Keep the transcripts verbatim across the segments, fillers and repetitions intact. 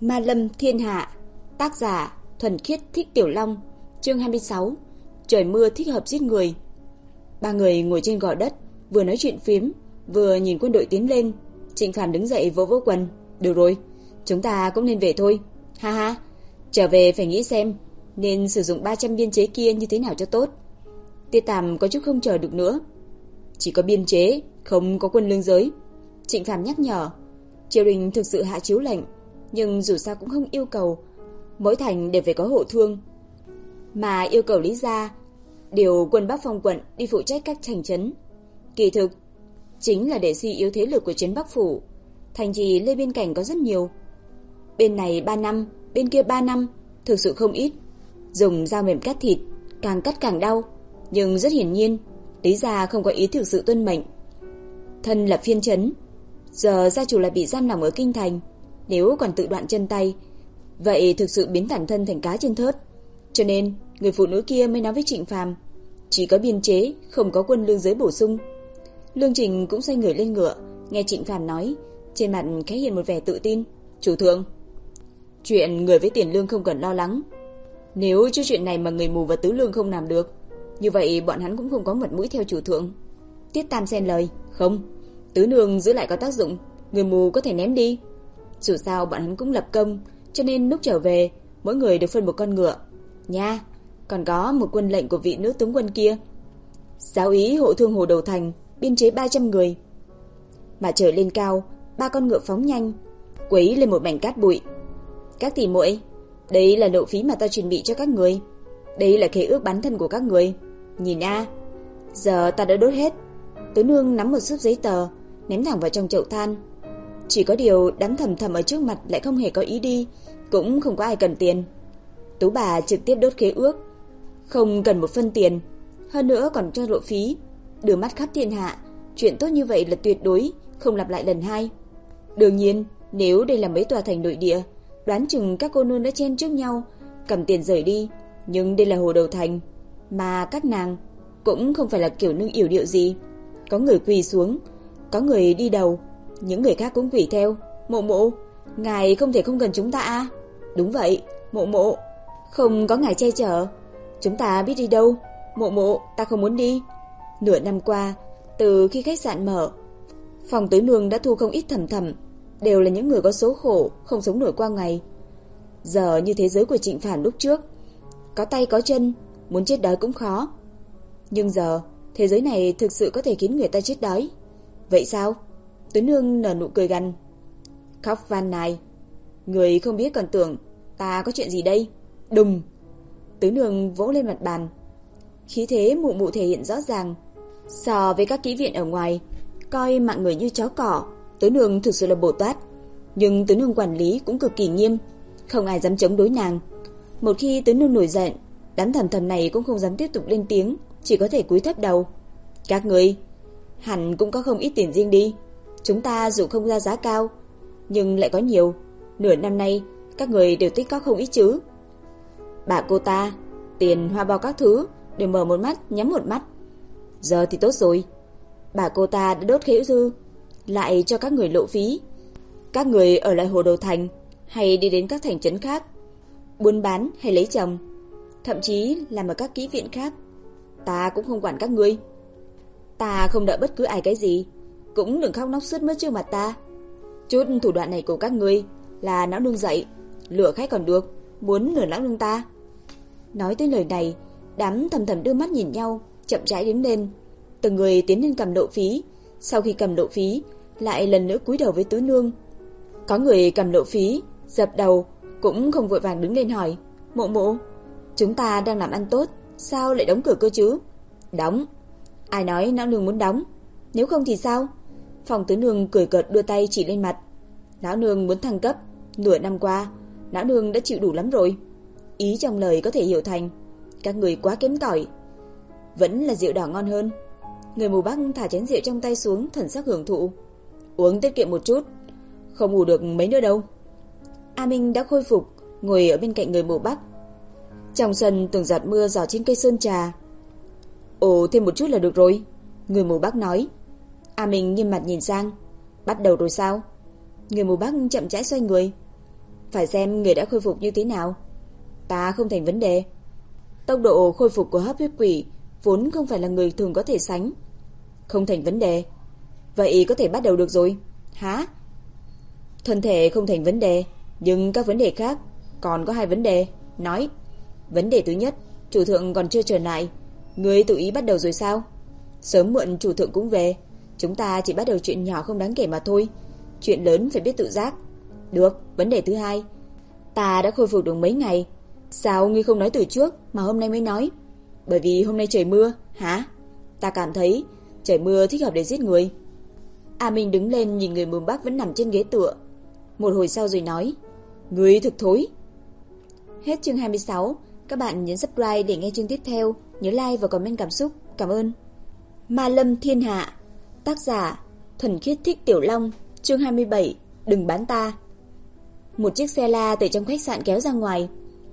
Ma Lâm Thiên Hạ. Tác giả Thuần Khiết Thích Tiểu Long. Chương hai mươi sáu. Trời mưa thích hợp giết người. Ba người ngồi trên gò đất, vừa nói chuyện phiếm, vừa nhìn quân đội tiến lên. Trịnh Phàm đứng dậy vỗ vỗ quần. Được rồi, chúng ta cũng nên về thôi. Ha ha, trở về phải nghĩ xem nên sử dụng ba trăm biên chế kia như thế nào cho tốt. Tiết Tàm có chút không chờ được nữa. Chỉ có biên chế, không có quân lương giới. Trịnh Phàm nhắc nhở. Triều đình thực sự hạ chiếu lệnh, nhưng dù sao cũng không yêu cầu mỗi thành đều phải có hộ thương, mà yêu cầu Lý gia điều quân Bắc Phong quận đi phụ trách các thành trấn. Kỳ thực chính là để suy yếu thế lực của trấn Bắc phủ. Thành trì lê bên cạnh có rất nhiều, bên này ba năm, bên kia ba năm, thực sự không ít. Dùng dao mềm cắt thịt, càng cắt càng đau. Nhưng rất hiển nhiên, Lý gia không có ý thực sự tuân mệnh. Thân là phiên trấn, giờ gia chủ lại bị giam lỏng ở kinh thành, nếu còn tự đoạn chân tay, vậy thực sự biến bản thân thành cá trên thớt. Cho nên người phụ nữ kia mới nói với Trịnh Phàm, chỉ có biên chế, không có quân lương giới bổ sung. Lương Trình cũng xoay người lên ngựa, nghe Trịnh Phàm nói, trên mặt khẽ hiện một vẻ tự tin. Chủ thượng, chuyện người với tiền lương không cần lo lắng. Nếu cho chuyện này mà người mù và tứ lương không làm được, như vậy bọn hắn cũng không có mặt mũi theo chủ thượng. Tiết Tam xen lời. Không, tứ nương giữ lại có tác dụng, người mù có thể ném đi. Dù sao bọn hắn cũng lập công, cho nên lúc trở về mỗi người được phân một con ngựa. Nha, còn có một quân lệnh của vị nữ tướng quân kia. Giáo ý hộ thương Hồ Đầu Thành, biên chế ba trăm người. Mà trời lên cao, ba con ngựa phóng nhanh, quấy lên một mảnh cát bụi. Các tỷ muội, đây là nộ phí mà ta chuẩn bị cho các người. Đây là khế ước bán thân của các người. Nhìn a, giờ ta đã đốt hết. Tứ nương nắm một xấp giấy tờ, ném thẳng vào trong chậu than. Chỉ có điều đám thầm thầm ở trước mặt lại không hề có ý đi, cũng không có ai cần tiền. Tú bà trực tiếp đốt khế ước, không cần một phân tiền, hơn nữa còn cho lộ phí. Đưa mắt khắp thiên hạ, chuyện tốt như vậy là tuyệt đối không lặp lại lần hai. Đương nhiên, nếu đây là mấy tòa thành nội địa, đoán chừng các cô nương đã chen trước nhau, cầm tiền rời đi. Nhưng đây là Hồ Đầu Thành, mà các nàng cũng không phải là kiểu nương yểu điệu gì. Có người quỳ xuống, có người đi đầu, những người khác cũng quỳ theo. Mộ mộ, ngài không thể không cần chúng ta à? Đúng vậy, mộ mộ, không có ngài che chở, chúng ta biết đi đâu. Mộ mộ, ta không muốn đi. Nửa năm qua, từ khi khách sạn mở, phòng tứ nương đã thu không ít thầm thầm, đều là những người có số khổ, không sống nổi qua ngày. Giờ như thế giới của Trịnh Phàm lúc trước, có tay có chân, muốn chết đói cũng khó. Nhưng giờ, thế giới này thực sự có thể khiến người ta chết đói. Vậy sao? Tứ nương nở nụ cười gằn. Khóc van nài. Người không biết còn tưởng ta có chuyện gì đây. Đùng. Tứ nương vỗ lên mặt bàn. Khí thế mụ mụ thể hiện rõ ràng. So với các kỹ viện ở ngoài, coi mạng người như chó cỏ, tứ nương thực sự là Bồ Tát. Nhưng tứ nương quản lý cũng cực kỳ nghiêm, không ai dám chống đối nàng. Một khi tứ nương nổi giận, đám thầm thầm này cũng không dám tiếp tục lên tiếng, chỉ có thể cúi thấp đầu. Các người hẳn cũng có không ít tiền riêng đi. Chúng ta dù không ra giá cao, nhưng lại có nhiều. Nửa năm nay các người đều tích có không ít chứ. Bà cô ta, tiền hoa bao các thứ đều mở một mắt nhắm một mắt. Giờ thì tốt rồi, bà cô ta đã đốt khế thư, lại cho các người lộ phí. Các người ở lại Hồ Đầu Thành, hay đi đến các thành trấn khác, buôn bán hay lấy chồng, thậm chí làm ở các kỹ viện khác, ta cũng không quản các ngươi. Ta không đợi bất cứ ai cái gì, cũng đừng khóc nóc sướt mướt trước mặt ta. Chút thủ đoạn này của các ngươi là não nương dậy, lừa khách còn được, muốn lừa não nương ta. Nói tới lời này, đám thầm thầm đưa mắt nhìn nhau, chậm rãi đứng lên, từng người tiến lên cầm lộ phí. Sau khi cầm lộ phí, lại lần nữa cúi đầu với tứ nương. Có người cầm lộ phí, dập đầu, cũng không vội vàng đứng lên hỏi. Mộ mộ, chúng ta đang làm ăn tốt, sao lại đóng cửa cơ chứ? Đóng. Ai nói não nương muốn đóng? Nếu không thì sao? Phòng tứ nương cười cợt đưa tay chỉ lên mặt. Não nương muốn thăng cấp, nửa năm qua não nương đã chịu đủ lắm rồi. Ý trong lời có thể hiểu thành các người quá kém cỏi, vẫn là rượu đỏ ngon hơn. Người mù Bắc thả chén rượu trong tay xuống, thần sắc hưởng thụ. Uống tiết kiệm một chút, không ngủ được mấy nữa đâu. A Minh đã khôi phục, ngồi ở bên cạnh người mù Bắc. Trong sân từng giọt mưa rỏ trên cây sơn trà. Ồ, thêm một chút là được rồi, người mù Bắc nói. A Minh nghiêm mặt nhìn sang. Bắt đầu rồi sao? Người mù Bắc chậm rãi xoay người. Phải xem người đã khôi phục như thế nào. Ta không thành vấn đề. Tốc độ khôi phục của hấp huyết quỷ vốn không phải là người thường có thể sánh. Không thành vấn đề. Vậy có thể bắt đầu được rồi. Hả? Thân thể không thành vấn đề, nhưng các vấn đề khác còn có hai vấn đề. Nói. Vấn đề thứ nhất, chủ thượng còn chưa trở lại. Ngươi tự ý bắt đầu rồi sao? Sớm muộn chủ thượng cũng về. Chúng ta chỉ bắt đầu chuyện nhỏ không đáng kể mà thôi. Chuyện lớn phải biết tự giác. Được. Vấn đề thứ hai, ta đã khôi phục được mấy ngày. Sao ngươi không nói từ trước mà hôm nay mới nói? Bởi vì hôm nay trời mưa. Hả? Ta cảm thấy trời mưa thích hợp để giết người. A Minh đứng lên nhìn người mù Bắc vẫn nằm trên ghế tựa. Một hồi sau rồi nói, ngươi thực thối. Hết chương hai mươi sáu. Các bạn nhấn subscribe để nghe chương tiếp theo. Nhớ like và comment cảm xúc. Cảm ơn. Ma Lâm Thiên Hạ. Tác giả Thuần Khiết Thích Tiểu Long. Chương hai mươi bảy. Đừng bán ta. Một chiếc xe la từ trong khách sạn kéo ra ngoài.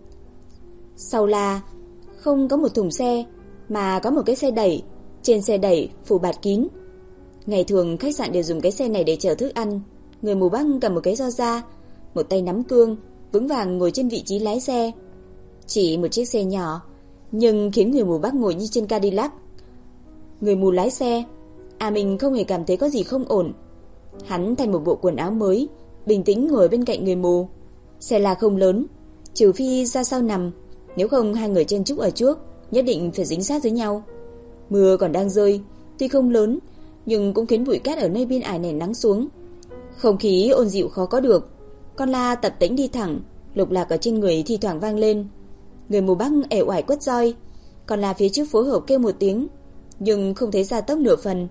Sau la không có một thùng xe, mà có một cái xe đẩy. Trên xe đẩy phủ bạt kín. Ngày thường khách sạn đều dùng cái xe này để chở thức ăn. Người mù Bắc cầm một cái rau da, một tay nắm cương, vững vàng ngồi trên vị trí lái xe. Chỉ một chiếc xe nhỏ, nhưng khiến người mù Bắc ngồi như trên Cadillac. Người mù lái xe, à mình không hề cảm thấy có gì không ổn. Hắn thay một bộ quần áo mới, bình tĩnh ngồi bên cạnh người mù. Xe là không lớn, trừ phi ra sau nằm, nếu không hai người chen chúc ở trước, nhất định phải dính sát với nhau. Mưa còn đang rơi, tuy không lớn, nhưng cũng khiến bụi cát ở nơi biên ải này lắng xuống. Không khí ôn dịu khó có được. Con la tập tễnh đi thẳng, lục lạc ở trên người thi thoảng vang lên. Người mù Bắc ể oải quất roi, con la phía trước phối hợp kêu một tiếng, nhưng không thấy ra tốc nửa phần.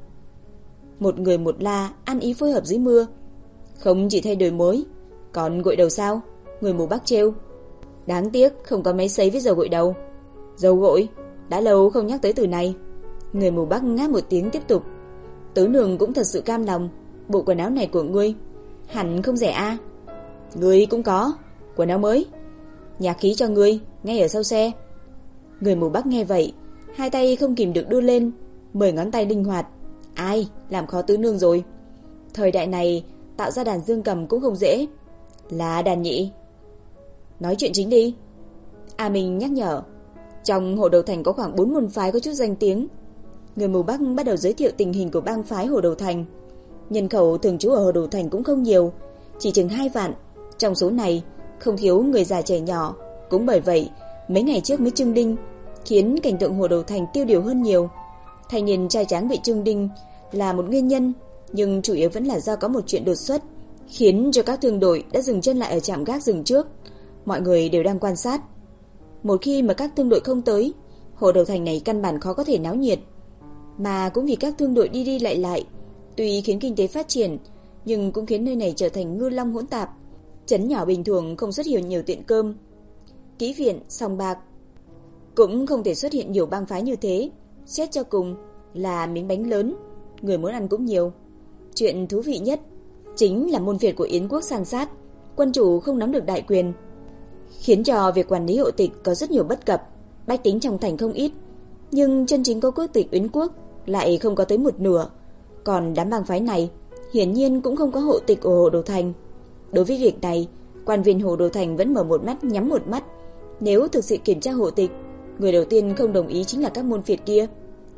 Một người một la ăn ý phối hợp dưới mưa. Không chỉ thay đổi mới, còn gội đầu sao? Người mù Bắc trêu. Đáng tiếc không có máy sấy với dầu gội đầu. Dầu gội? Đã lâu không nhắc tới từ này. Người mù Bắc ngáp một tiếng tiếp tục. Tứ nương cũng thật sự cam lòng. Bộ quần áo này của ngươi hẳn không rẻ a. À? Ngươi cũng có quần áo mới. Nhạc khí cho ngươi, ngay ở sau xe. Người mù Bắc nghe vậy, hai tay không kìm được đưa lên, mười ngón tay linh hoạt. Ai, làm khó tứ nương rồi. Thời đại này, tạo ra đàn dương cầm cũng không dễ. Là đàn nhị. Nói chuyện chính đi. A Minh nhắc nhở. Trong Hồ Đầu Thành có khoảng bốn môn phái có chút danh tiếng. Người mù Bắc bắt đầu giới thiệu tình hình của bang phái Hồ Đầu Thành. Nhân khẩu thường trú ở Hồ Đầu Thành cũng không nhiều, chỉ chừng hai vạn. Trong số này không thiếu người già trẻ nhỏ. Cũng bởi vậy mấy ngày trước mới trưng đinh, khiến cảnh tượng Hồ Đầu Thành tiêu điều hơn nhiều. Thanh niên trai tráng bị trưng đinh là một nguyên nhân, nhưng chủ yếu vẫn là do có một chuyện đột xuất, khiến cho các thương đội đã dừng chân lại ở trạm gác rừng trước. Mọi người đều đang quan sát. Một khi mà các thương đội không tới, Hồ Đầu Thành này căn bản khó có thể náo nhiệt. Mà cũng vì các thương đội đi đi lại lại, tuy khiến kinh tế phát triển, nhưng cũng khiến nơi này trở thành ngư long hỗn tạp. Trấn nhỏ bình thường không xuất hiện nhiều tiệm cơm, kỹ viện, sòng bạc, cũng không thể xuất hiện nhiều bang phái như thế. Xét cho cùng là miếng bánh lớn, người muốn ăn cũng nhiều. Chuyện thú vị nhất chính là môn Việt của Yến quốc san sát, quân chủ không nắm được đại quyền, khiến cho việc quản lý hộ tịch có rất nhiều bất cập. Bách tính trong thành không ít, nhưng chân chính có quốc tịch Yến quốc lại không có tới một nửa. Còn đám bang phái này hiển nhiên cũng không có hộ tịch ở Hồ Đầu Thành. Đối với việc này, quan viên Hồ Đầu Thành vẫn mở một mắt nhắm một mắt. Nếu thực sự kiểm tra hộ tịch, người đầu tiên không đồng ý chính là các môn phiệt kia.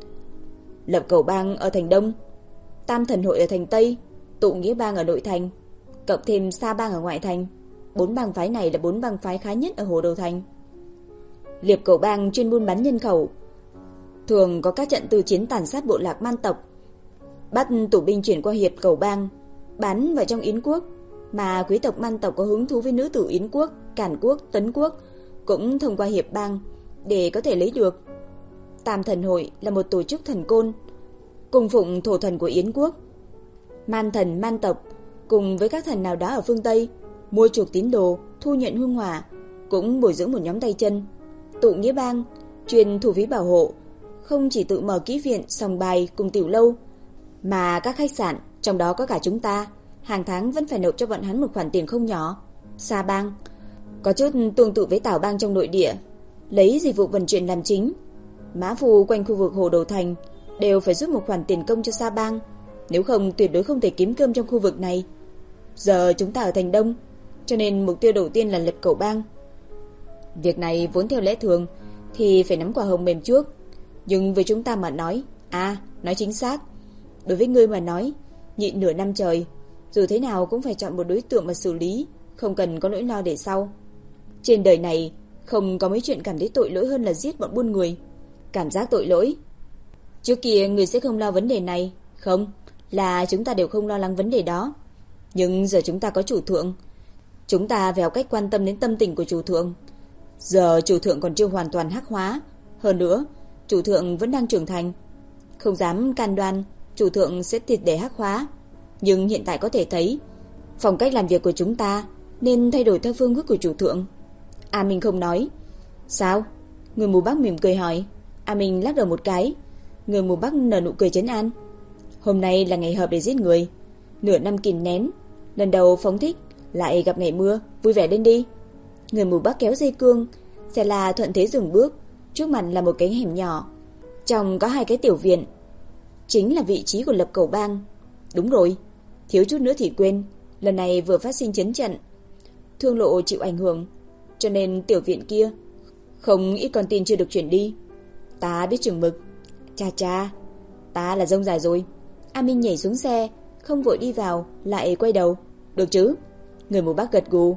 Lập Cầu Bang ở thành Đông, Tam Thần Hội ở thành Tây, Tụ Nghĩa Bang ở nội thành, cộng thêm Sa Bang ở ngoại thành. Bốn bang phái này là bốn bang phái khá nhất ở Hồ Đầu Thành. Liệp Cầu Bang chuyên buôn bán nhân khẩu, thường có các trận từ chiến tàn sát bộ lạc man tộc, bắt tù binh chuyển qua Hiệp Cầu Bang, bán vào trong Yến quốc. Mà quý tộc man tộc có hứng thú với nữ tử Yến quốc, Càn quốc, Tấn quốc cũng thông qua Hiệp Bang để có thể lấy được. Tam Thần Hội là một tổ chức thần côn, cung phụng thổ thần của Yến quốc. Man thần man tộc cùng với các thần nào đó ở phương Tây mua chuộc tín đồ, thu nhận hương hỏa, cũng bồi dưỡng một nhóm tay chân. Tụ Nghĩa Bang chuyên thu phí bảo hộ, không chỉ tự mở kỹ viện, sòng bài cùng tiểu lâu, mà các khách sạn, trong đó có cả chúng ta, hàng tháng vẫn phải nộp cho bọn hắn một khoản tiền không nhỏ. Sa Bang có chút tương tự với Tảo Bang trong nội địa, lấy dịch vụ vận chuyển làm chính. Mã phu quanh khu vực Hồ Đầu Thành đều phải giúp một khoản tiền công cho Sa Bang, nếu không tuyệt đối không thể kiếm cơm trong khu vực này. Giờ chúng ta ở thành Đông, cho nên mục tiêu đầu tiên là lật cầu bang. Việc này vốn theo lẽ thường thì phải nắm quả hồng mềm trước, nhưng với chúng ta mà nói, à, nói chính xác, đối với ngươi mà nói, nhịn nửa năm trời, dù thế nào cũng phải chọn một đối tượng mà xử lý, không cần có nỗi lo để sau. Trên đời này không có mấy chuyện cảm thấy tội lỗi hơn là giết bọn buôn người. Cảm giác tội lỗi. Trước kia người sẽ không lo vấn đề này, không, là chúng ta đều không lo lắng vấn đề đó. Nhưng giờ chúng ta có chủ thượng, chúng ta vèo cách quan tâm đến tâm tình của chủ thượng. Giờ chủ thượng còn chưa hoàn toàn hắc hóa, hơn nữa, chủ thượng vẫn đang trưởng thành. Không dám can đoan chủ thượng sẽ triệt để hắc hóa, nhưng hiện tại có thể thấy phong cách làm việc của chúng ta nên thay đổi theo phương hướng của chủ thượng. A Minh không nói. Sao? Người mù Bắc mỉm cười hỏi. A Minh lắc đầu một cái. Người mù Bắc nở nụ cười trấn an. Hôm nay là ngày hợp để giết người, nửa năm kìm nén, lần đầu phóng thích, lại gặp ngày mưa, vui vẻ lên đi. Người mù Bắc kéo dây cương, xe là thuận thế dừng bước. Trước mặt là một cái hẻm nhỏ, trong có hai cái tiểu viện, chính là vị trí của lập cầu bang. Đúng rồi, thiếu chút nữa thì quên, lần này vừa phát sinh chiến trận, thương lộ chịu ảnh hưởng, cho nên tiểu viện kia không ít con tin chưa được chuyển đi. Ta biết chừng mực. Cha cha, ta là rông dài rồi. A Minh nhảy xuống xe, không vội đi vào, lại quay đầu. Được chứ? Người mù Bắc gật gù.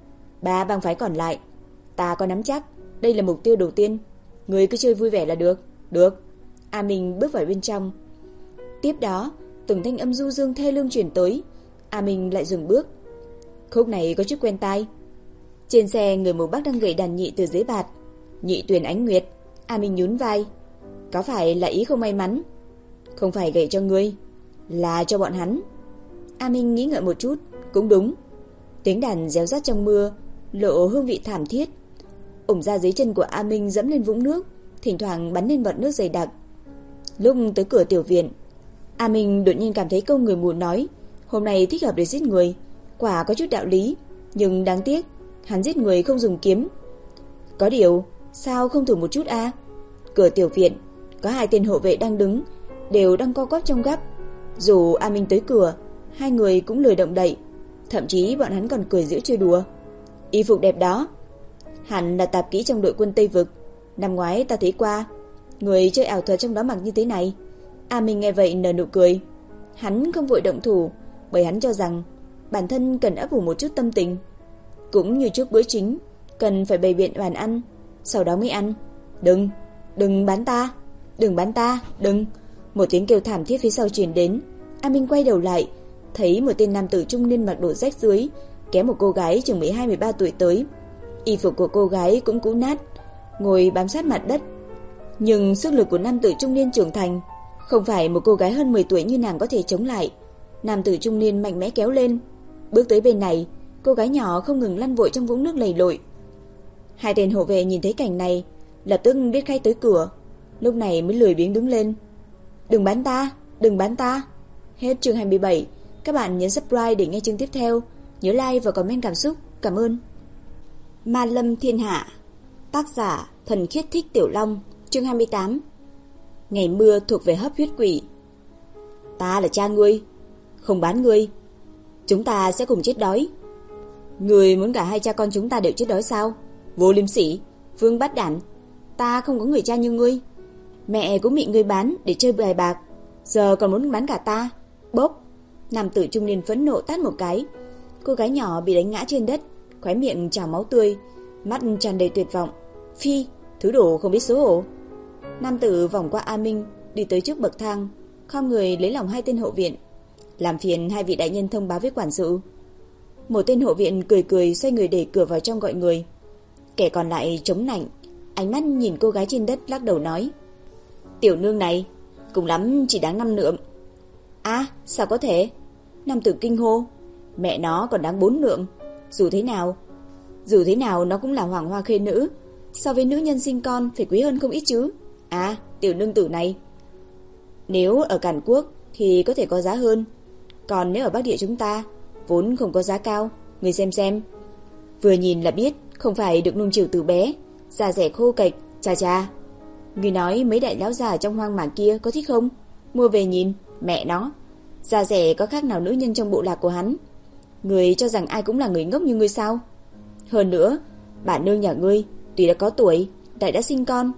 Ba bang phái còn lại, ta có nắm chắc, đây là mục tiêu đầu tiên. Người cứ chơi vui vẻ là được. Được. A Minh bước vào bên trong. Tiếp đó, từng thanh âm du dương thê lương truyền tới. A Minh lại dừng bước. Khúc này có chút quen tai. Trên xe, người mù Bắc đang gậy đàn nhị từ dưới bạt. Nhị Tuyền Ánh Nguyệt. A Minh nhún vai. Có phải là ý không may mắn? Không phải gậy cho ngươi, là cho bọn hắn. A Minh nghĩ ngợi một chút. Cũng đúng. Tiếng đàn réo rắt trong mưa, lộ hương vị thảm thiết. Ủng ra dưới chân của A Minh dẫm lên vũng nước, thỉnh thoảng bắn lên bọt nước dày đặc. Lúc tới cửa tiểu viện, A Minh đột nhiên cảm thấy câu người mù nói hôm nay thích hợp để giết người quả có chút đạo lý, nhưng đáng tiếc hắn giết người không dùng kiếm. Có điều, sao không thử một chút a? À? Cửa tiểu viện có hai tên hộ vệ đang đứng, đều đang co quắp trong góc. Dù A Minh tới cửa, hai người cũng lười động đậy, thậm chí bọn hắn còn cười giễu chơi đùa. Y phục đẹp đó, hẳn là tạp kỹ trong đội quân Tây Vực. Năm ngoái ta thấy qua, người chơi ảo thuật trong đó mặc như thế này. A Minh nghe vậy nở nụ cười. Hắn không vội động thủ, bởi hắn cho rằng bản thân cần ấp ủ một chút tâm tình. Cũng như trước bữa chính, cần phải bày biện bàn ăn, sau đó mới ăn. Đừng, đừng bắn ta, đừng bắn ta, đừng. Một tiếng kêu thảm thiết phía sau truyền đến. A Minh quay đầu lại, thấy một tên nam tử trung niên mặc đồ rách rưới kéo một cô gái chừng mười hai mười ba tuổi tới. Y phục của cô gái cũng cũ nát, ngồi bám sát mặt đất. Nhưng sức lực của nam tử trung niên trưởng thành, không phải một cô gái hơn mười tuổi như nàng có thể chống lại. Nam tử trung niên mạnh mẽ kéo lên, bước tới bên này. Cô gái nhỏ không ngừng lăn vội trong vũng nước lầy lội. Hai tên hộ vệ nhìn thấy cảnh này, lập tức biết khay tới cửa, lúc này mới lười biếng đứng lên. Đừng bắn ta, đừng bắn ta. Hết chương hai mươi bảy. Các bạn nhấn subscribe để nghe chương tiếp theo. Nhớ like và comment cảm xúc. Cảm ơn. Ma Lâm Thiên Hạ. Tác giả Thần Khiết Thích Tiểu Long. Chương hai mươi tám. Ngày mưa thuộc về hấp huyết quỷ. Ta là cha ngươi, không bán ngươi, chúng ta sẽ cùng chết đói. Ngươi muốn cả hai cha con chúng ta đều chết đói sao? Vô liêm sỉ, vương bát đản. Ta không có người cha như ngươi. Mẹ cũng bị ngươi bán để chơi bài bạc, giờ còn muốn bán cả ta. Bốp. Nam tử trung niên phẫn nộ tát một cái. Cô gái nhỏ bị đánh ngã trên đất, khóe miệng trào máu tươi, mắt tràn đầy tuyệt vọng. Phi, thứ đồ không biết xấu hổ. Nam tử vòng qua A Minh, đi tới trước bậc thang, khom người lấy lòng hai tên hộ viện. Làm phiền hai vị đại nhân thông báo với quản sự. Một tên hộ viện cười cười xoay người đẩy cửa vào trong gọi người. Kẻ còn lại chống nạnh, ánh mắt nhìn cô gái trên đất lắc đầu nói: Tiểu nương này, cùng lắm chỉ đáng năm lượng. À, sao có thể? Nam tử kinh hô. Mẹ nó còn đáng bốn lượng. Dù thế nào, dù thế nào nó cũng là hoàng hoa khê nữ, so với nữ nhân sinh con phải quý hơn không ít chứ. À, tiểu nương tử này, nếu ở Càn Quốc thì có thể có giá hơn, còn nếu ở Bắc Địa chúng ta vốn không có giá cao. Người xem xem, vừa nhìn là biết không phải được nuông chiều từ bé, da rẻ khô cạch. Chà chà, người nói mấy đại lão già trong hoang mạc kia có thích không? Mua về nhìn, mẹ nó, da rẻ có khác nào nữ nhân trong bộ lạc của hắn. Ngươi cho rằng ai cũng là người ngốc như ngươi sao? Hơn nữa, bà nương nhà ngươi tuy đã có tuổi, lại đã sinh con,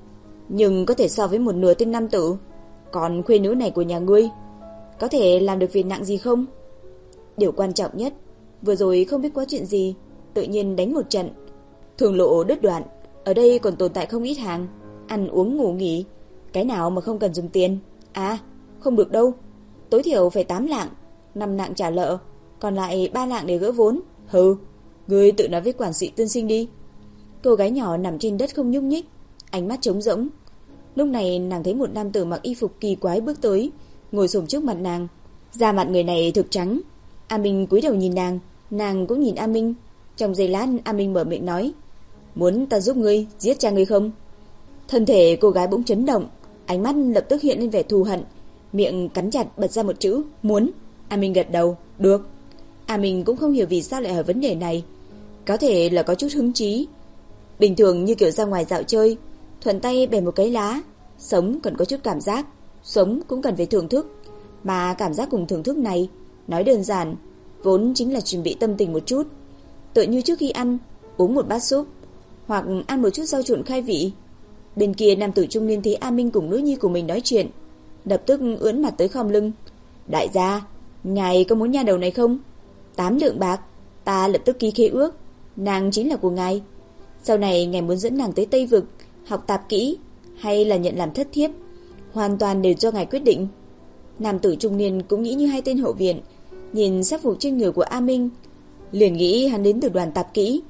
nhưng có thể so với một nửa tên nam tử. Còn khuê nữ này của nhà ngươi có thể làm được việc nặng gì không? Điều quan trọng nhất, vừa rồi không biết có chuyện gì, tự nhiên đánh một trận, thường lộ đứt đoạn. Ở đây còn tồn tại không ít hàng, ăn uống ngủ nghỉ, cái nào mà không cần dùng tiền? À, không được đâu, tối thiểu phải tám lạng, năm lạng trả nợ, còn lại ba lạng để gỡ vốn. Hừ, ngươi tự nói với quản sự tiên sinh đi. Cô gái nhỏ nằm trên đất không nhúc nhích, ánh mắt trống rỗng. Lúc này nàng thấy một nam tử mặc y phục kỳ quái bước tới, ngồi xổm trước mặt nàng. Da mặt người này thực trắng. A Minh cúi đầu nhìn nàng, nàng cũng nhìn A Minh. Trong giây lát A Minh mở miệng nói: "Muốn ta giúp ngươi giết cha ngươi không?" Thân thể cô gái bỗng chấn động, ánh mắt lập tức hiện lên vẻ thù hận, miệng cắn chặt bật ra một chữ: "Muốn." A Minh gật đầu: "Được." A Minh cũng không hiểu vì sao lại hỏi vấn đề này, có thể là có chút hứng chí. Bình thường như kiểu ra ngoài dạo chơi, thuận tay bẻ một cái lá. Sống cần có chút cảm giác, sống cũng cần phải thưởng thức. Mà cảm giác cùng thưởng thức này, nói đơn giản, vốn chính là chuẩn bị tâm tình một chút. Tựa như trước khi ăn, uống một bát súp, hoặc ăn một chút rau trộn khai vị. Bên kia nam tử trung niên thấy A Minh cùng nữ nhi của mình nói chuyện, lập tức ưỡn mặt tới khom lưng. "Đại gia, ngài có muốn nha đầu này không? Tám lượng bạc, ta lập tức ký khế ước, nàng chính là của ngài. Sau này ngài muốn dẫn nàng tới Tây Vực học tạp kỹ hay là nhận làm thất thiếp, hoàn toàn đều do ngài quyết định." Nam tử trung niên cũng nghĩ như hai tên hậu viện, nhìn sắc phục trên người của A Minh, liền nghĩ hắn đến từ đoàn tạp kỹ.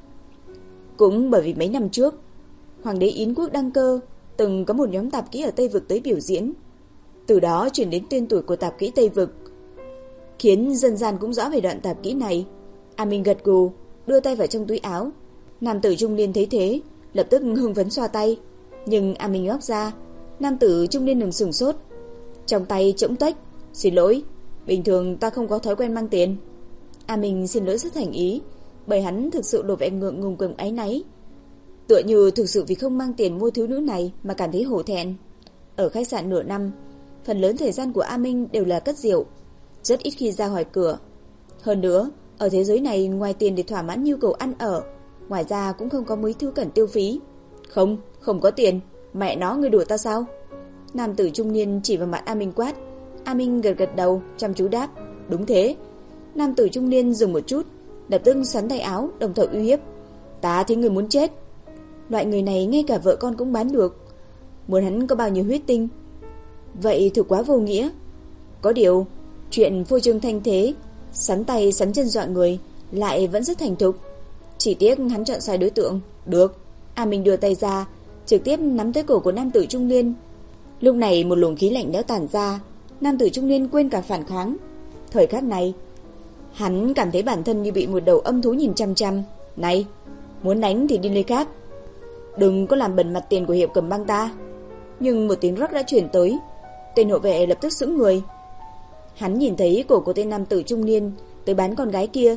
Cũng bởi vì mấy năm trước, Hoàng đế Yến quốc đăng cơ, từng có một nhóm tạp kỹ ở Tây Vực tới biểu diễn, từ đó truyền đến tên tuổi của tạp kỹ Tây Vực, khiến dân gian cũng rõ về đoạn tạp kỹ này. A Minh gật gù, đưa tay vào trong túi áo. Nam tử trung niên thấy thế, lập tức hưng phấn xoa tay, nhưng A Minh ngóc ra. Nam tử trung niên đừng sửng sốt, trong tay trống tuếch. "Xin lỗi, bình thường ta không có thói quen mang tiền." A Minh xin lỗi rất thành ý, bởi hắn thực sự lộ vẻ ngượng ngùng cùng áy náy, tựa như thực sự vì không mang tiền mua thiếu nữ này mà cảm thấy hổ thẹn. Ở khách sạn nửa năm, phần lớn thời gian của A Minh đều là cất rượu, rất ít khi ra khỏi cửa. Hơn nữa, ở thế giới này ngoài tiền để thỏa mãn nhu cầu ăn ở, ngoài ra cũng không có mấy thứ cần tiêu phí. "Không, không có tiền, mẹ nó ngươi đùa ta sao?" Nam tử trung niên chỉ vào mặt A Minh quát. A Minh gật gật đầu, chăm chú đáp: "Đúng thế." Nam tử trung niên dừng một chút, lập tức xoắn tay áo, đồng thời uy hiếp: "Ta thấy người muốn chết. Loại người này ngay cả vợ con cũng bán được, muốn hắn có bao nhiêu huyết tinh, vậy thực quá vô nghĩa. Có điều, chuyện phô trương thanh thế, sắn tay sắn chân dọa người, lại vẫn rất thành thục. Chỉ tiếc hắn chọn sai đối tượng." "Được." A Minh đưa tay ra, trực tiếp nắm tới cổ của nam tử trung niên. Lúc này một luồng khí lạnh đã tản ra, nam tử trung niên quên cả phản kháng. Thời khắc này, hắn cảm thấy bản thân như bị một đầu âm thú nhìn chăm chăm. "Này, muốn đánh thì đi nơi khác, đừng có làm bẩn mặt tiền của Hiệp Cầm Bang ta." Nhưng một tiếng rắc đã chuyển tới, tên hộ vệ lập tức sững người. Hắn nhìn thấy cổ của tên nam tử trung niên tới bán con gái kia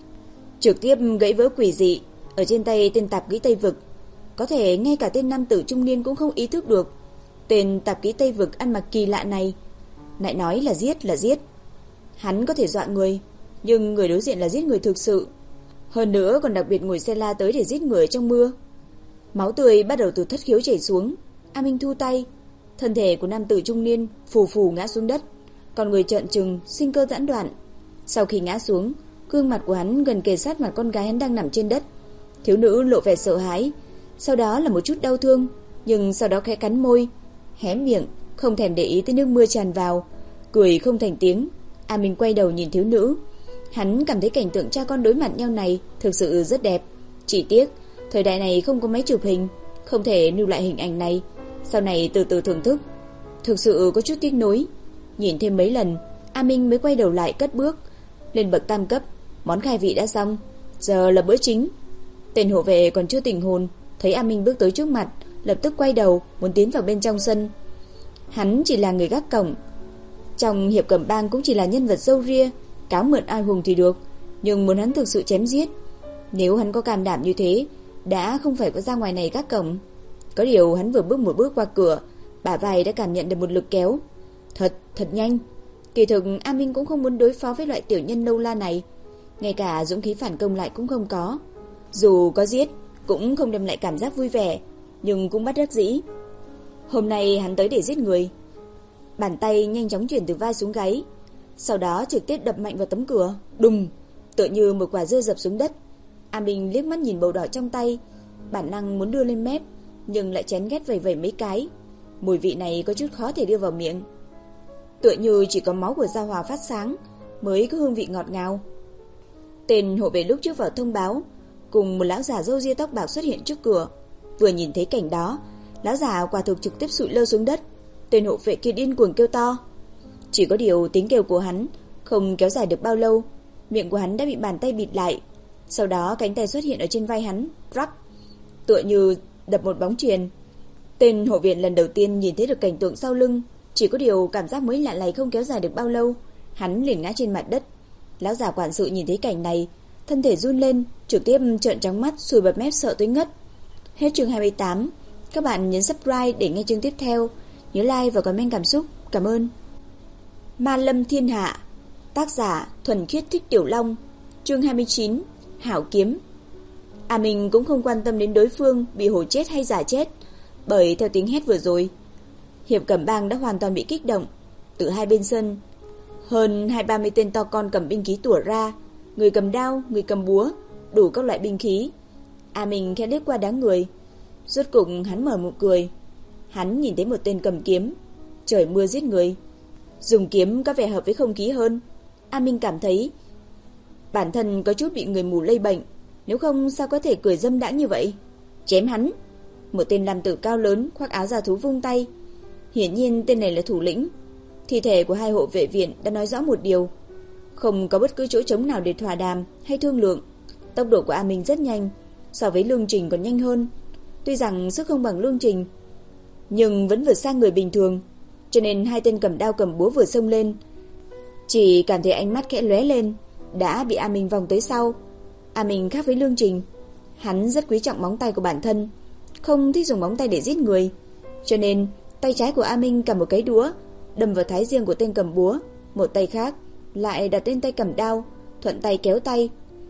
trực tiếp gãy vỡ quỷ dị ở trên tay tên tạp kỹ Tây Vực. Có thể ngay cả tên nam tử trung niên cũng không ý thức được tên tạp kỹ Tây Vực ăn mặc kỳ lạ này lại nói là giết là giết. Hắn có thể dọa người, nhưng người đối diện là giết người thực sự, hơn nữa còn đặc biệt ngồi xe la tới để giết người trong mưa. Máu tươi bắt đầu từ thất khiếu chảy xuống. A Minh thu tay, thân thể của nam tử trung niên phù phù ngã xuống đất, còn người trợn trừng, sinh cơ giãn đoạn. Sau khi ngã xuống, gương mặt của hắn gần kề sát mặt con gái hắn đang nằm trên đất. Thiếu nữ lộ vẻ sợ hãi, sau đó là một chút đau thương, nhưng sau đó khẽ cắn môi, hé miệng, không thèm để ý tới nước mưa tràn vào, cười không thành tiếng. A Minh quay đầu nhìn thiếu nữ, hắn cảm thấy cảnh tượng cha con đối mặt nhau này thực sự rất đẹp. Chỉ tiếc thời đại này không có máy chụp hình, không thể lưu lại hình ảnh này, sau này từ từ thưởng thức. Thực sự có chút tiếc nối. Nhìn thêm mấy lần, A Minh mới quay đầu lại cất bước lên bậc tam cấp. Món khai vị đã xong, giờ là bữa chính. Tên hộ vệ còn chưa tỉnh hồn, thấy A Minh bước tới trước mặt, lập tức quay đầu muốn tiến vào bên trong sân. Hắn chỉ là người gác cổng, trong Hiệp Cẩm Bang cũng chỉ là nhân vật râu ria, cáo mượn ai hùng thì được, nhưng muốn hắn thực sự chém giết, nếu hắn có can đảm như thế, đã không phải có ra ngoài này gác cổng. Có điều hắn vừa bước một bước qua cửa, bả vai đã cảm nhận được một lực kéo. Thật, thật nhanh. Kỳ thực A Minh cũng không muốn đối phó với loại tiểu nhân lâu la này. ngay cả dũng khí phản công lại cũng không có. Dù có giết cũng không đem lại cảm giác vui vẻ, nhưng cũng bất đắc dĩ. Hôm nay hắn tới để giết người. Bàn tay nhanh chóng chuyển từ vai xuống gáy, sau đó trực tiếp đập mạnh vào tấm cửa, đùng, tựa như một quả dưa dập xuống đất. A Minh liếc mắt nhìn bầu đỏ trong tay, bản năng muốn đưa lên mép, nhưng lại chén ghét vẩy vẩy mấy cái. Mùi vị này có chút khó thể đưa vào miệng. Tựa như chỉ có máu của Gia Hòa phát sáng mới có hương vị ngọt ngào. Tên hộ vệ lúc trước vào thông báo, cùng một lão già râu ria tóc bạc xuất hiện trước cửa. Vừa nhìn thấy cảnh đó, lão già quả thực trực tiếp sụi lơ xuống đất. Tên hộ vệ kia điên cuồng kêu to. Chỉ có điều tiếng kêu của hắn không kéo dài được bao lâu, miệng của hắn đã bị bàn tay bịt lại. Sau đó cánh tay xuất hiện ở trên vai hắn, rắc, tựa như đập một bóng chuyền. Tên hộ viện lần đầu tiên nhìn thấy được cảnh tượng sau lưng, chỉ có điều cảm giác mới lạ này không kéo dài được bao lâu, hắn liền ngã trên mặt đất. Lão già quản sự nhìn thấy cảnh này, thân thể run lên, trực tiếp trợn trắng mắt, sùi bọt mép sợ tới ngất. Hết chương hai mươi tám. Các bạn nhấn subscribe để nghe chương tiếp theo. Nhớ like và comment cảm xúc. Cảm ơn. Ma Lâm Thiên Hạ. Tác giả Thuần Khiết Thích Tiểu Long. Chương hai mươi chín. Hảo kiếm. À mình cũng không quan tâm đến đối phương bị hổ chết hay giả chết, bởi theo tiếng hét vừa rồi, Hiệp Cẩm Bang đã hoàn toàn bị kích động. Từ hai bên sân, hơn hai ba mươi tên to con cầm binh khí tủa ra, người cầm đao, người cầm búa, đủ các loại binh khí. À mình khẽ liếc qua đám người, rốt cục hắn mở một cười. Hắn nhìn thấy một tên cầm kiếm, trời mưa giết người, dùng kiếm có vẻ hợp với không khí hơn. A Minh cảm thấy bản thân có chút bị người mù lây bệnh, nếu không sao có thể cười dâm đãng như vậy. Chém hắn. Một tên nam tử cao lớn khoác áo da thú vung tay. Hiển nhiên tên này là thủ lĩnh. Thi thể của hai hộ vệ viện đã nói rõ một điều, không có bất cứ chỗ trống nào để thỏa đàm hay thương lượng. Tốc độ của A Minh rất nhanh, so với Lương Trình còn nhanh hơn. Tuy rằng sức không bằng Lương Trình, nhưng vẫn vượt xa người bình thường, cho nên hai tên cầm đao cầm búa vừa xông lên, chỉ cảm thấy ánh mắt khẽ lóe lên, đã bị A Minh vòng tới sau. A Minh khác với Lương Trình, hắn rất quý trọng móng tay của bản thân, không thích dùng móng tay để giết người, cho nên tay trái của A Minh cầm một cái đũa đâm vào thái dương của tên cầm búa, một tay khác lại đặt lên tay cầm đao, thuận tay kéo tay,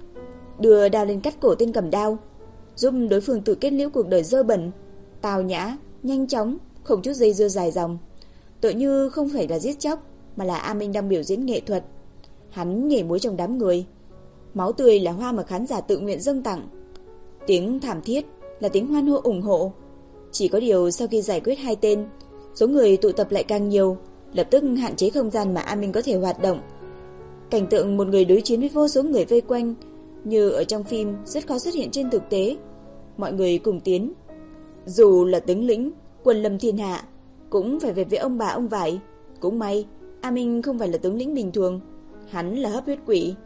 đưa đao lên cắt cổ tên cầm đao, giúp đối phương tự kết liễu cuộc đời dơ bẩn, tào nhã, nhanh chóng, không chút dây dưa dài dòng. Tựa như không phải là giết chóc, mà là A Minh đang biểu diễn nghệ thuật. Hắn nhảy múa trong đám người, máu tươi là hoa mà khán giả tự nguyện dâng tặng, tiếng thảm thiết là tiếng hoan hô ủng hộ. Chỉ có điều sau khi giải quyết hai tên, số người tụ tập lại càng nhiều, lập tức hạn chế không gian mà A Minh có thể hoạt động. Cảnh tượng một người đối chiến với vô số người vây quanh như ở trong phim rất khó xuất hiện trên thực tế. Mọi người cùng tiến, dù là tướng lĩnh quân lâm thiên hạ cũng phải về với ông bà ông vải. Cũng may A Minh không phải là tướng lĩnh bình thường, hắn là hấp huyết quỷ.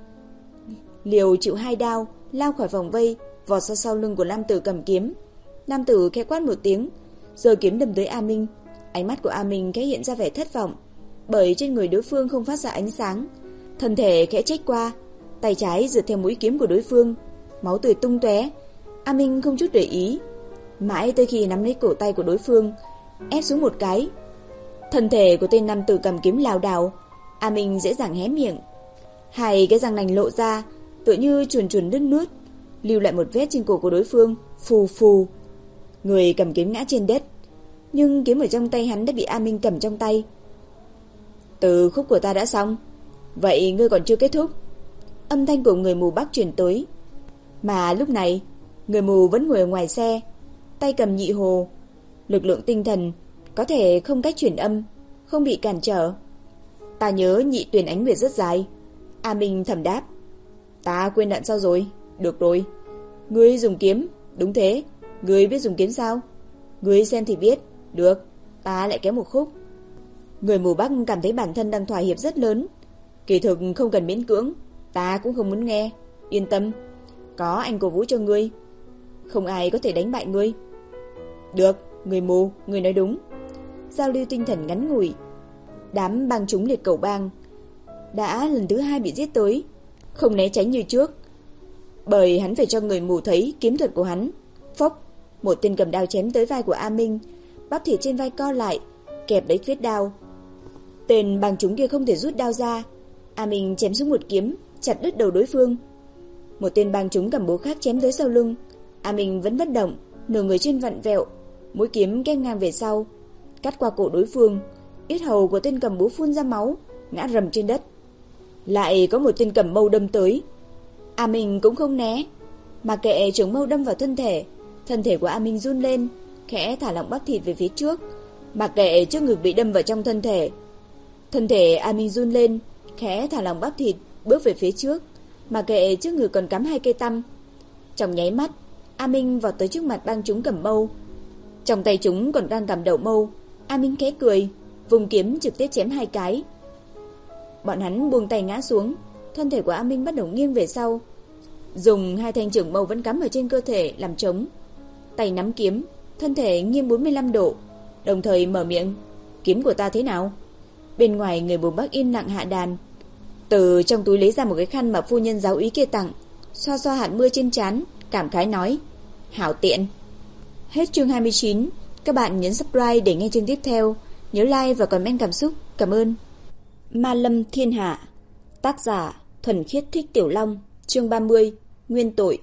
Liều chịu hai đao, lao khỏi vòng vây, vọt ra sau lưng của nam tử cầm kiếm. Nam tử khẽ quát một tiếng, giơ kiếm đâm tới A Minh. Ánh mắt của A Minh khẽ hiện ra vẻ thất vọng, bởi trên người đối phương không phát ra ánh sáng. Thân thể khẽ chếch qua, tay trái rượt theo mũi kiếm của đối phương, máu tươi tung tóe. A Minh không chút để ý, mãi tới khi nắm lấy cổ tay của đối phương, ép xuống một cái. Thân thể của tên nam tử cầm kiếm lảo đảo, A Minh dễ dàng hé miệng, hai cái răng nanh lộ ra, tựa như chuồn chuồn nứt nứt, lưu lại một vết trên cổ của đối phương. Phù phù, người cầm kiếm ngã trên đất, nhưng kiếm ở trong tay hắn đã bị A Minh cầm trong tay. Từ khúc của ta đã xong, vậy ngươi còn chưa kết thúc. Âm thanh của người mù Bắc truyền tới, mà lúc này người mù vẫn ngồi ở ngoài xe, tay cầm nhị hồ, lực lượng tinh thần có thể không cách truyền âm, không bị cản trở. Ta nhớ nhị tuyển ánh nguyệt rất dài. A Minh thầm đáp. Ta quên đạn sao rồi? Được rồi, ngươi dùng kiếm. Đúng thế, ngươi biết dùng kiếm sao? Ngươi xem thì biết. Được, ta lại kéo một khúc. Người mù Bắc cảm thấy bản thân đang thỏa hiệp rất lớn. Kỳ thực không cần miễn cưỡng, ta cũng không muốn nghe. Yên tâm, có anh cổ vũ cho ngươi, không ai có thể đánh bại ngươi. Được, người mù, ngươi nói đúng. Giao lưu tinh thần ngắn ngủi. Đám bang chúng liệt cẩu bang đã lần thứ hai bị giết tới, không né tránh như trước, bởi hắn phải cho người mù thấy kiếm thuật của hắn. Phốc, một tên cầm đao chém tới vai của A Minh, bắp thịt trên vai co lại, kẹp lấy vết đao. Tên bang chúng kia không thể rút đao ra. A Minh chém xuống một kiếm, chặt đứt đầu đối phương. Một tên bang chúng cầm búa khác chém tới sau lưng. A Minh vẫn bất động, nửa người trên vặn vẹo, mũi kiếm ghim ngang về sau, cắt qua cổ đối phương. Yết hầu của tên cầm búa phun ra máu, ngã rầm trên đất. Lại có một tên cầm mâu đâm tới. A Minh cũng không né, mà kệ trường mâu đâm vào thân thể. Thân thể của A Minh run lên, khẽ thả lỏng bắp thịt về phía trước, mà kệ trước ngực bị đâm vào trong thân thể. Thân thể A Minh run lên, khẽ thả lỏng bắp thịt, bước về phía trước, mà kệ trước ngực còn cắm hai cây tăm. Trong nháy mắt, A Minh vọt tới trước mặt bang chúng cầm mâu. Trong tay chúng còn đang cầm đầu mâu. A Minh khẽ cười, vùng kiếm trực tiếp chém hai cái. Bọn hắn buông tay ngã xuống, thân thể của A Minh bắt đầu nghiêng về sau, dùng hai thanh trường mâu vẫn cắm ở trên cơ thể làm trống. Tay nắm kiếm, thân thể nghiêng bốn mươi lăm độ, đồng thời mở miệng: "Kiếm của ta thế nào?" Bên ngoài, người Bồ Bắc yên lặng hạ đàn. Từ trong túi lấy ra một cái khăn mà phu nhân giáo úy kia tặng, xoa xoa hạt mưa trên trán, cảm khái nói: "Hảo tiện." Hết chương hai mươi chín. Các bạn nhấn subscribe để nghe chương tiếp theo. Nhớ like và comment cảm xúc. Cảm ơn. Ma Lâm Thiên Hạ. Tác giả Thuần Khiết Thích Tiểu Long. Chương ba mươi. Nguyên tội.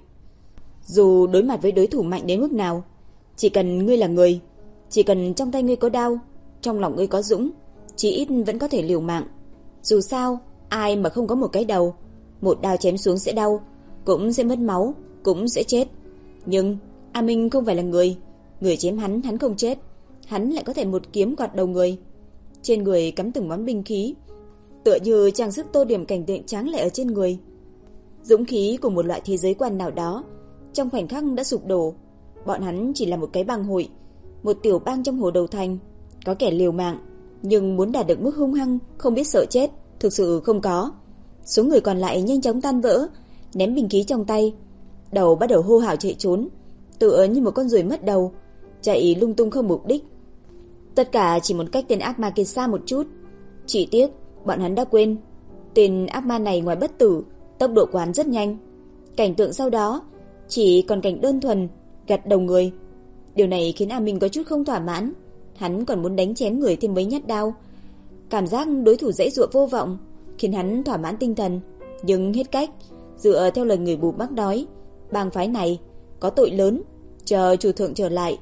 Dù đối mặt với đối thủ mạnh đến mức nào, chỉ cần ngươi là người, chỉ cần trong tay ngươi có đao, trong lòng ngươi có dũng, chí ít vẫn có thể liều mạng. Dù sao, ai mà không có một cái đầu, một đao chém xuống sẽ đau, cũng sẽ mất máu, cũng sẽ chết. Nhưng A Minh không phải là người, người chém hắn, hắn không chết, hắn lại có thể một kiếm quạt đầu người. Trên người cắm từng món binh khí, tựa như trang sức tô điểm cảnh tượng tráng lệ ở trên người. Dũng khí của một loại thế giới quan nào đó trong khoảnh khắc đã sụp đổ. Bọn hắn chỉ là một cái bang hội, một tiểu bang trong hồ đầu thành, có kẻ liều mạng, nhưng muốn đạt được mức hung hăng, không biết sợ chết, thực sự không có. Số người còn lại nhanh chóng tan vỡ, ném binh khí trong tay, đầu bắt đầu hô hào chạy trốn, tựa như một con ruồi mất đầu, chạy lung tung không mục đích. Tất cả chỉ muốn cách tên ác ma kia xa một chút. Chỉ tiếc bọn hắn đã quên, tên ác ma này ngoài bất tử, tốc độ của hắn rất nhanh. Cảnh tượng sau đó chỉ còn cảnh đơn thuần gặt đầu người. Điều này khiến A Minh có chút không thỏa mãn. Hắn còn muốn đánh chém người thêm mấy nhát đao. Cảm giác đối thủ dãy dụa vô vọng khiến hắn thỏa mãn tinh thần. Nhưng hết cách, dựa theo lời người Bù Bắc nói, bang phái này có tội lớn, chờ chủ thượng trở lại,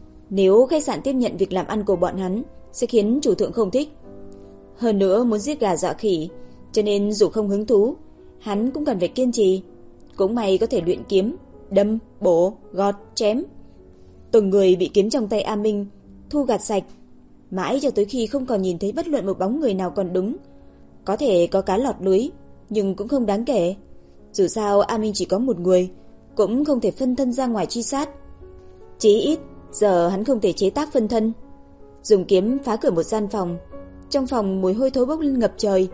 nếu khách sạn tiếp nhận việc làm ăn của bọn hắn sẽ khiến chủ thượng không thích. Hơn nữa muốn giết gà dọa khỉ, cho nên dù không hứng thú, hắn cũng cần phải kiên trì. Cũng may có thể luyện kiếm, đâm, bổ, gọt, chém. Từng người bị kiếm trong tay A Minh thu gạt sạch, mãi cho tới khi không còn nhìn thấy bất luận một bóng người nào còn đứng. Có thể có cá lọt lưới, nhưng cũng không đáng kể. Dù sao A Minh chỉ có một người, cũng không thể phân thân ra ngoài truy sát. Chí ít giờ hắn không thể chế tác phân thân. Dùng kiếm phá cửa một gian phòng. Trong phòng mùi hôi thối bốc lên ngập trời.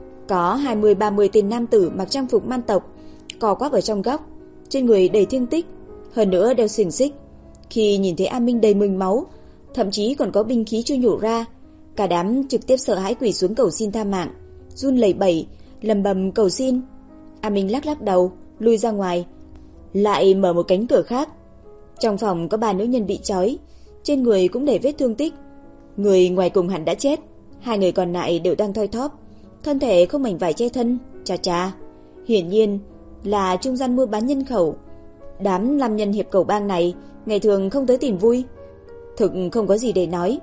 Có hai mươi ba mươi tên nam tử mặc trang phục man tộc cò quắp ở trong góc, trên người đầy thương tích, hơn nữa đeo xiềng xích. Khi nhìn thấy A Minh đầy mình máu, thậm chí còn có binh khí chưa nhổ ra, cả đám trực tiếp sợ hãi quỳ xuống cầu xin tha mạng, run lẩy bẩy lầm bầm cầu xin. A Minh lắc lắc đầu, lui ra ngoài, lại mở một cánh cửa khác. Trong phòng có ba nữ nhân bị trói, trên người cũng đầy vết thương tích. Người ngoài cùng hẳn đã chết, hai người còn lại đều đang thoi thóp, thân thể không mảnh vải che thân. Chà chà, hiển nhiên là trung gian mua bán nhân khẩu. Đám làm nhân hiệp cầu bang này ngày thường không tới tìm vui, thực không có gì để nói.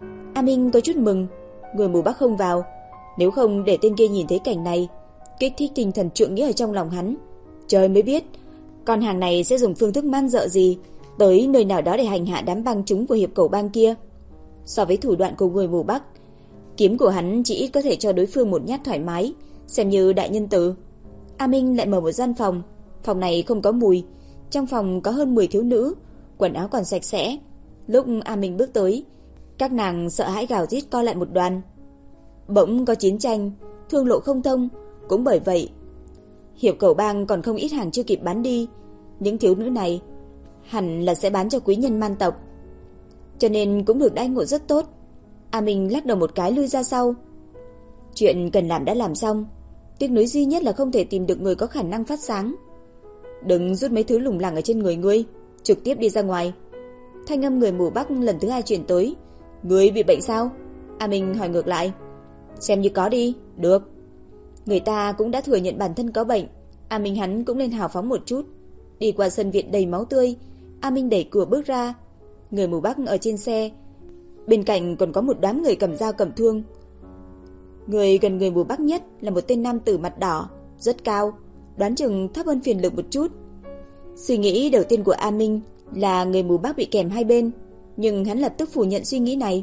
A Minh có chút mừng, người mù Bắc không vào, nếu không để tên kia nhìn thấy cảnh này, kích thích tinh thần trượng nghĩa ở trong lòng hắn. Trời mới biết con hàng này sẽ dùng phương thức man dợ gì tới nơi nào đó để hành hạ đám bang chúng của hiệp cầu bang kia. So với thủ đoạn của người mù Bắc, kiếm của hắn chỉ ít có thể cho đối phương một nhát thoải mái, xem như đại nhân tử. A Minh lại mở một gian phòng. Phòng này không có mùi. Trong phòng có hơn mười thiếu nữ, quần áo còn sạch sẽ. Lúc A Minh bước tới, các nàng sợ hãi gào rít co lại một đoàn. Bỗng có chiến tranh, thương lộ không thông. Cũng bởi vậy, hiệp cầu bang còn không ít hàng chưa kịp bán đi. Những thiếu nữ này hẳn là sẽ bán cho quý nhân man tộc, cho nên cũng được đãi ngộ rất tốt. A Minh lắc đầu một cái lui ra sau. Chuyện cần làm đã làm xong, tiếc nuối duy nhất là không thể tìm được người có khả năng phát sáng. Đừng rút mấy thứ lủng lẳng ở trên người ngươi, trực tiếp đi ra ngoài. Thanh âm người mù Bắc lần thứ hai truyền tới. Ngươi bị bệnh sao? A Minh hỏi ngược lại. Xem như có đi. Được. Người ta cũng đã thừa nhận bản thân có bệnh, A Minh hắn cũng lên hào phóng một chút. Đi qua sân viện đầy máu tươi, A Minh đẩy cửa bước ra. Người mù Bắc ở trên xe, bên cạnh còn có một đám người cầm dao cầm thương. Người gần người mù Bắc nhất là một tên nam tử mặt đỏ, rất cao, đoán chừng thấp hơn Phiền Lực một chút. Suy nghĩ đầu tiên của A Minh là người mù Bắc bị kèm hai bên, nhưng hắn lập tức phủ nhận suy nghĩ này.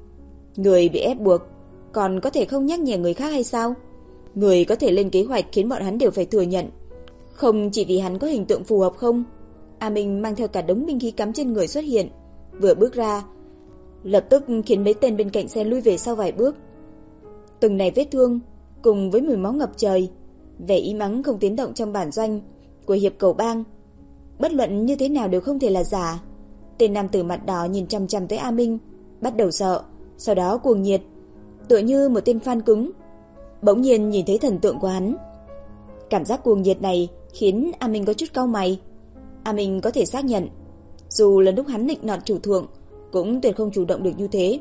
Người bị ép buộc, còn có thể không nhắc nhở người khác hay sao? Người có thể lên kế hoạch khiến bọn hắn đều phải thừa nhận. Không chỉ vì hắn có hình tượng phù hợp không? A Minh mang theo cả đống binh khí cắm trên người xuất hiện, vừa bước ra, lập tức khiến mấy tên bên cạnh xe lui về sau vài bước. Từng này vết thương, cùng với mùi máu ngập trời, vẻ ý mắng không tiếng động trong bản doanh của Hiệp Cầu Bang. Bất luận như thế nào đều không thể là giả. Tên nam tử mặt đỏ nhìn chằm chằm tới A Minh, bắt đầu sợ, sau đó cuồng nhiệt, tựa như một tên fan cứng. Bỗng nhiên nhìn thấy thần tượng của hắn. Cảm giác cuồng nhiệt này khiến A Minh có chút cau mày. A Minh có thể xác nhận, dù lần lúc hắn nịnh nọt chủ thượng, cũng tuyệt không chủ động được như thế.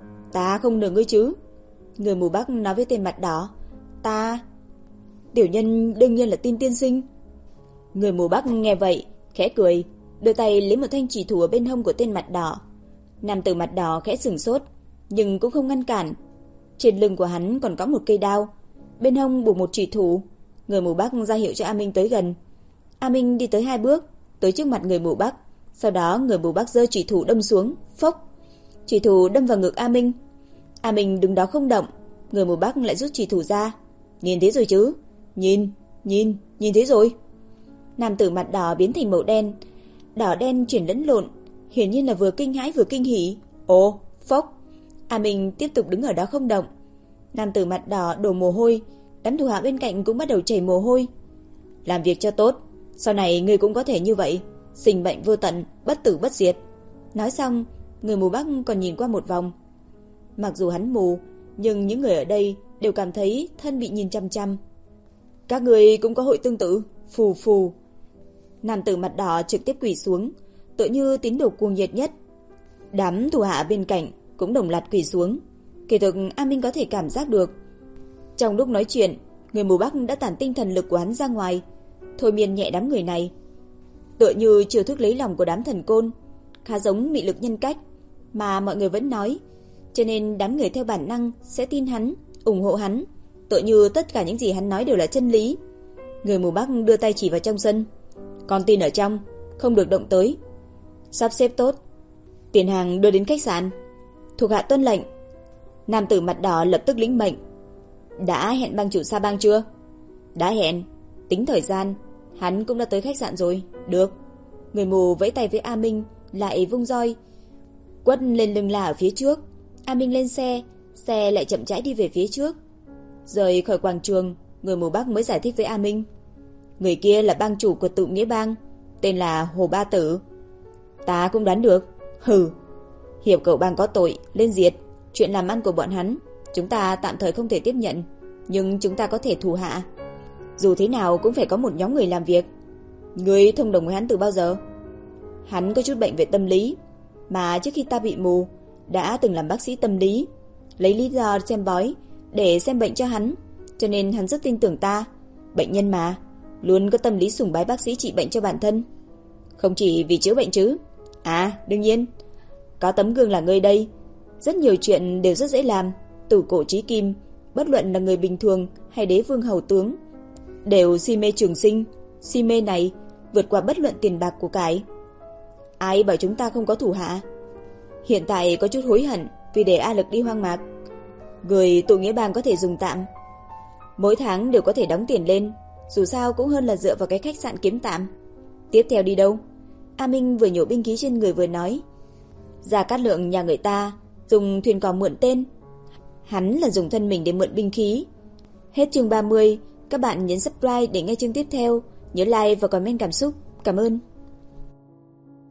Ta không nợ ngươi chứ? Người mù Bắc nói với tên mặt đỏ. Ta... Tiểu nhân đương nhiên là tin tiên sinh. Người mù Bắc nghe vậy, khẽ cười, đưa tay lấy một thanh chủy thủ ở bên hông của tên mặt đỏ. Nam tử mặt đỏ khẽ sửng sốt, nhưng cũng không ngăn cản. Trên lưng của hắn còn có một cây đao, bên hông buộc một chủy thủ. Người mù Bắc ra hiệu cho A Minh tới gần. A Minh đi tới hai bước, tới trước mặt người mù Bắc. Sau đó người mù Bắc giơ chủy thủ đâm xuống, phốc. Chủy thủ đâm vào ngực A Minh. A Minh đứng đó không động. Người mù Bắc lại rút chủy thủ ra. Nhìn thấy rồi chứ? Nhìn, nhìn, nhìn thấy rồi. Nam tử mặt đỏ biến thành màu đen, đỏ đen chuyển lẫn lộn, hiển nhiên là vừa kinh hãi vừa kinh hỉ. Ồ, phốc. A Minh tiếp tục đứng ở đó không động. Nam tử mặt đỏ đổ mồ hôi, đám thủ hạ bên cạnh cũng bắt đầu chảy mồ hôi. Làm việc cho tốt, sau này ngươi cũng có thể như vậy, sinh bệnh vô tận, bất tử bất diệt. Nói xong, người mù Bắc còn nhìn qua một vòng. Mặc dù hắn mù, nhưng những người ở đây đều cảm thấy thân bị nhìn chăm chăm. Các người cũng có hội tương tự, phù phù. Nam tử mặt đỏ trực tiếp quỳ xuống, tựa như tín đồ cuồng nhiệt nhất. Đám thủ hạ bên cạnh cũng đồng loạt quỳ xuống. Kỳ thực A Minh có thể cảm giác được. Trong lúc nói chuyện, người mù Bắc đã tản tinh thần lực của hắn ra ngoài, thôi miên nhẹ đám người này. Tựa như chiêu thức lấy lòng của đám thần côn, khá giống mị lực nhân cách mà mọi người vẫn nói, cho nên đám người theo bản năng sẽ tin hắn, ủng hộ hắn, tựa như tất cả những gì hắn nói đều là chân lý. Người mù Bắc đưa tay chỉ vào trong sân. Con tin ở trong, không được động tới. Sắp xếp tốt, tiền hàng đưa đến khách sạn. Thuộc hạ tuân lệnh. Nam tử mặt đỏ lập tức lĩnh mệnh. Đã hẹn bang chủ Sa Bang chưa? Đã hẹn. Tính thời gian, hắn cũng đã tới khách sạn rồi. Được. Người mù vẫy tay với A Minh, lại vung roi quất lên lưng la ở phía trước. A Minh lên xe, xe lại chậm rãi đi về phía trước. Rời khỏi quảng trường, người mù Bắc mới giải thích với A Minh. Người kia là bang chủ của Tụ Nghĩa Bang, tên là Hồ Ba Tử. Ta cũng đoán được. Hừ. Hiệp Cầu Bang có tội, lên diệt. Chuyện làm ăn của bọn hắn chúng ta tạm thời không thể tiếp nhận, nhưng chúng ta có thể thù hạ. Dù thế nào cũng phải có một nhóm người làm việc. Ngươi thông đồng với hắn từ bao giờ? Hắn có chút bệnh về tâm lý, mà trước khi ta bị mù đã từng làm bác sĩ tâm lý, lấy lý do xem bói để xem bệnh cho hắn, cho nên hắn rất tin tưởng ta. Bệnh nhân mà, luôn có tâm lý sùng bái bác sĩ trị bệnh cho bản thân. Không chỉ vì chữa bệnh chứ? À, đương nhiên. Có tấm gương là ngươi đây, rất nhiều chuyện đều rất dễ làm. Từ cổ chí kim, bất luận là người bình thường hay đế vương hầu tướng, đều si mê trường sinh. Si mê này vượt qua bất luận tiền bạc của cải. Ai bảo chúng ta không có thủ hạ? Hiện tại có chút hối hận vì để A Lực đi hoang mạc. Người Tụ Nghĩa Bang có thể dùng tạm, mỗi tháng đều có thể đóng tiền lên, dù sao cũng hơn là dựa vào cái khách sạn kiếm tạm. Tiếp theo đi đâu? A Minh vừa nhổ binh khí trên người vừa nói. Gia Cát Lượng nhà người ta dùng thuyền cò mượn tên, hắn là dùng thân mình để mượn binh khí. Hết chương ba mươi, các bạn nhấn subscribe để nghe chương tiếp theo, nhớ like và comment cảm xúc. Cảm ơn.